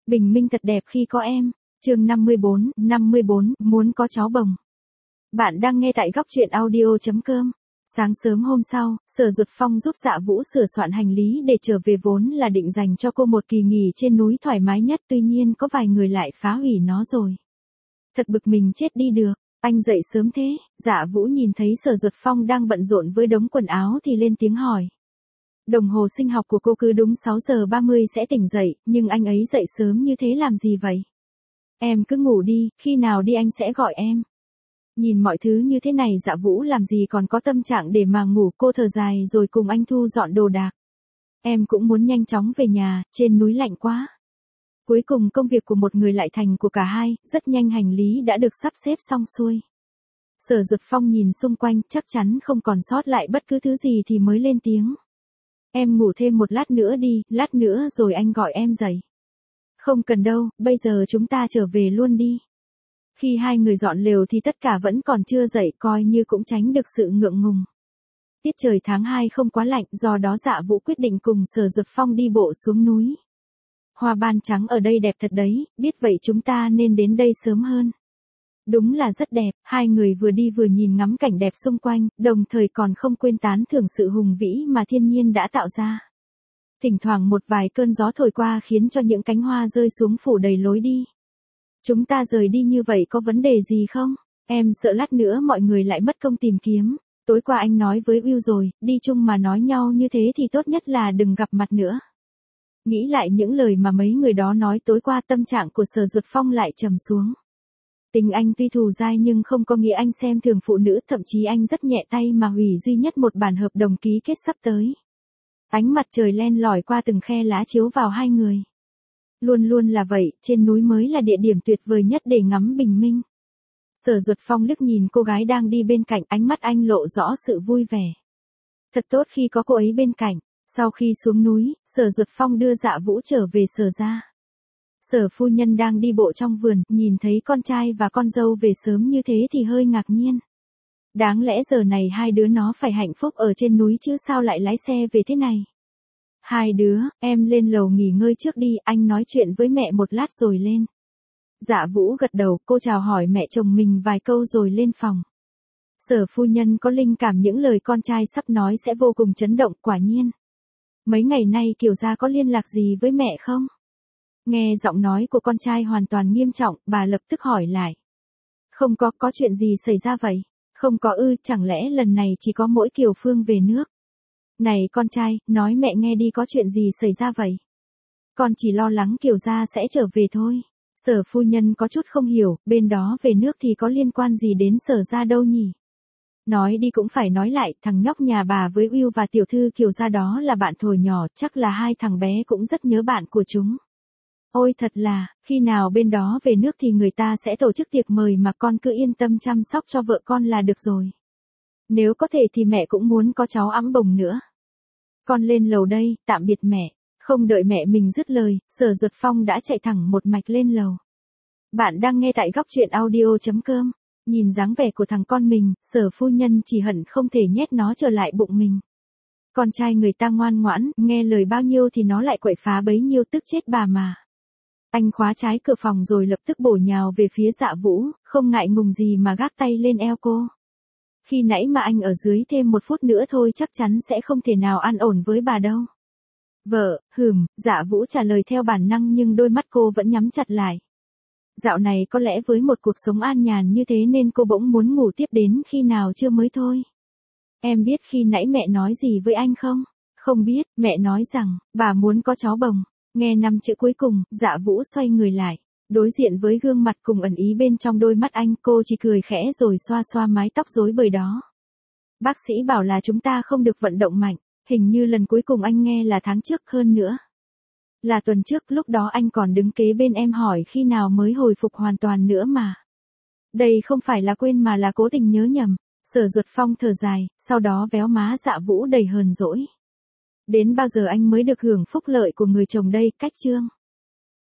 Bình minh thật đẹp khi có em. Chương 54, muốn có cháu bồng. Bạn đang nghe tại góc truyện audio.com. Sáng sớm hôm sau, Sở Duật Phong giúp Dạ Vũ sửa soạn hành lý để trở về, vốn là định dành cho cô một kỳ nghỉ trên núi thoải mái nhất, tuy nhiên có vài người lại phá hủy nó rồi. Thật bực mình chết đi được, anh dậy sớm thế. Dạ Vũ nhìn thấy Sở Duật Phong đang bận rộn với đống quần áo thì lên tiếng hỏi. Đồng hồ sinh học của cô cứ đúng 6 giờ 30 sẽ tỉnh dậy, nhưng anh ấy dậy sớm như thế làm gì vậy? Em cứ ngủ đi, khi nào đi anh sẽ gọi em. Nhìn mọi thứ như thế này Dạ Vũ làm gì còn có tâm trạng để mà ngủ, cô thở dài rồi cùng anh thu dọn đồ đạc. Em cũng muốn nhanh chóng về nhà, trên núi lạnh quá. Cuối cùng công việc của một người lại thành của cả hai, rất nhanh hành lý đã được sắp xếp xong xuôi. Sở Duật Phong nhìn xung quanh, chắc chắn không còn sót lại bất cứ thứ gì thì mới lên tiếng. Em ngủ thêm một lát nữa đi, lát nữa rồi anh gọi em dậy. Không cần đâu, bây giờ chúng ta trở về luôn đi. Khi hai người dọn lều thì tất cả vẫn còn chưa dậy, coi như cũng tránh được sự ngượng ngùng. Tiết trời tháng 2 không quá lạnh, do đó Dạ Vũ quyết định cùng Sở Duật Phong đi bộ xuống núi. Hoa ban trắng ở đây đẹp thật đấy, biết vậy chúng ta nên đến đây sớm hơn. Đúng là rất đẹp, hai người vừa đi vừa nhìn ngắm cảnh đẹp xung quanh, đồng thời còn không quên tán thưởng sự hùng vĩ mà thiên nhiên đã tạo ra. Thỉnh thoảng một vài cơn gió thổi qua khiến cho những cánh hoa rơi xuống phủ đầy lối đi. Chúng ta rời đi như vậy có vấn đề gì không? Em sợ lát nữa mọi người lại mất công tìm kiếm. Tối qua anh nói với Will rồi, đi chung mà nói nhau như thế thì tốt nhất là đừng gặp mặt nữa. Nghĩ lại những lời mà mấy người đó nói tối qua, tâm trạng của Sở Duật Phong lại trầm xuống. Tình anh tuy thù dai nhưng không có nghĩa anh xem thường phụ nữ, thậm chí anh rất nhẹ tay mà hủy duy nhất một bản hợp đồng ký kết sắp tới. Ánh mặt trời len lỏi qua từng khe lá chiếu vào hai người. Luôn luôn là vậy, trên núi mới là địa điểm tuyệt vời nhất để ngắm bình minh. Sở Duật Phong liếc nhìn cô gái đang đi bên cạnh, ánh mắt anh lộ rõ sự vui vẻ. Thật tốt khi có cô ấy bên cạnh. Sau khi xuống núi, Sở Duật Phong đưa Dạ Vũ trở về Sở gia. Sở phu nhân đang đi bộ trong vườn, nhìn thấy con trai và con dâu về sớm như thế thì hơi ngạc nhiên. Đáng lẽ giờ này hai đứa nó phải hạnh phúc ở trên núi chứ sao lại lái xe về thế này. Hai đứa, em lên lầu nghỉ ngơi trước đi, anh nói chuyện với mẹ một lát rồi lên. Dạ Vũ gật đầu, cô chào hỏi mẹ chồng mình vài câu rồi lên phòng. Sở phu nhân có linh cảm những lời con trai sắp nói sẽ vô cùng chấn động, quả nhiên. Mấy ngày nay Kiều gia có liên lạc gì với mẹ không? Nghe giọng nói của con trai hoàn toàn nghiêm trọng, bà lập tức hỏi lại. Không có chuyện gì xảy ra vậy? Không có ư, chẳng lẽ lần này chỉ có mỗi Kiều Phương về nước? Này con trai, nói mẹ nghe đi, có chuyện gì xảy ra vậy? Con chỉ lo lắng Kiều gia sẽ trở về thôi. Sở phu nhân có chút không hiểu, bên đó về nước thì có liên quan gì đến Sở gia đâu nhỉ? Nói đi cũng phải nói lại, thằng nhóc nhà bà với Will và tiểu thư Kiều gia đó là bạn thuở nhỏ, chắc là hai thằng bé cũng rất nhớ bạn của chúng. Ôi thật là, khi nào bên đó về nước thì người ta sẽ tổ chức tiệc mời mà con cứ yên tâm chăm sóc cho vợ con là được rồi. Nếu có thể thì mẹ cũng muốn có cháu ẵm bồng nữa. Con lên lầu đây, tạm biệt mẹ. Không đợi mẹ mình dứt lời, Sở Duật Phong đã chạy thẳng một mạch lên lầu. Bạn đang nghe tại góc truyện audio.com. Nhìn dáng vẻ của thằng con mình, Sở phu nhân chỉ hận không thể nhét nó trở lại bụng mình. Con trai người ta ngoan ngoãn, nghe lời bao nhiêu thì nó lại quậy phá bấy nhiêu, tức chết bà mà. Anh khóa trái cửa phòng rồi lập tức bổ nhào về phía Dạ Vũ, không ngại ngùng gì mà gác tay lên eo cô. Khi nãy mà anh ở dưới thêm một phút nữa thôi chắc chắn sẽ không thể nào an ổn với bà đâu. Vợ, Dạ Vũ trả lời theo bản năng nhưng đôi mắt cô vẫn nhắm chặt lại. Dạo này có lẽ với một cuộc sống an nhàn như thế nên cô bỗng muốn ngủ tiếp đến khi nào chưa mới thôi. Em biết khi nãy mẹ nói gì với anh không? Không biết, mẹ nói rằng, bà muốn có cháu bồng. Nghe 5 chữ cuối cùng, Dạ Vũ xoay người lại. Đối diện với gương mặt cùng ẩn ý bên trong đôi mắt anh, cô chỉ cười khẽ rồi xoa xoa mái tóc rối bời đó. Bác sĩ bảo là chúng ta không được vận động mạnh, hình như lần cuối cùng anh nghe là tháng trước, hơn nữa là tuần trước, lúc đó anh còn đứng kế bên em hỏi khi nào mới hồi phục hoàn toàn nữa mà. Đây không phải là quên mà là cố tình nhớ nhầm. Sở Duật Phong thở dài, sau đó véo má Dạ Vũ đầy hờn dỗi. Đến bao giờ anh mới được hưởng phúc lợi của người chồng đây, cách chương.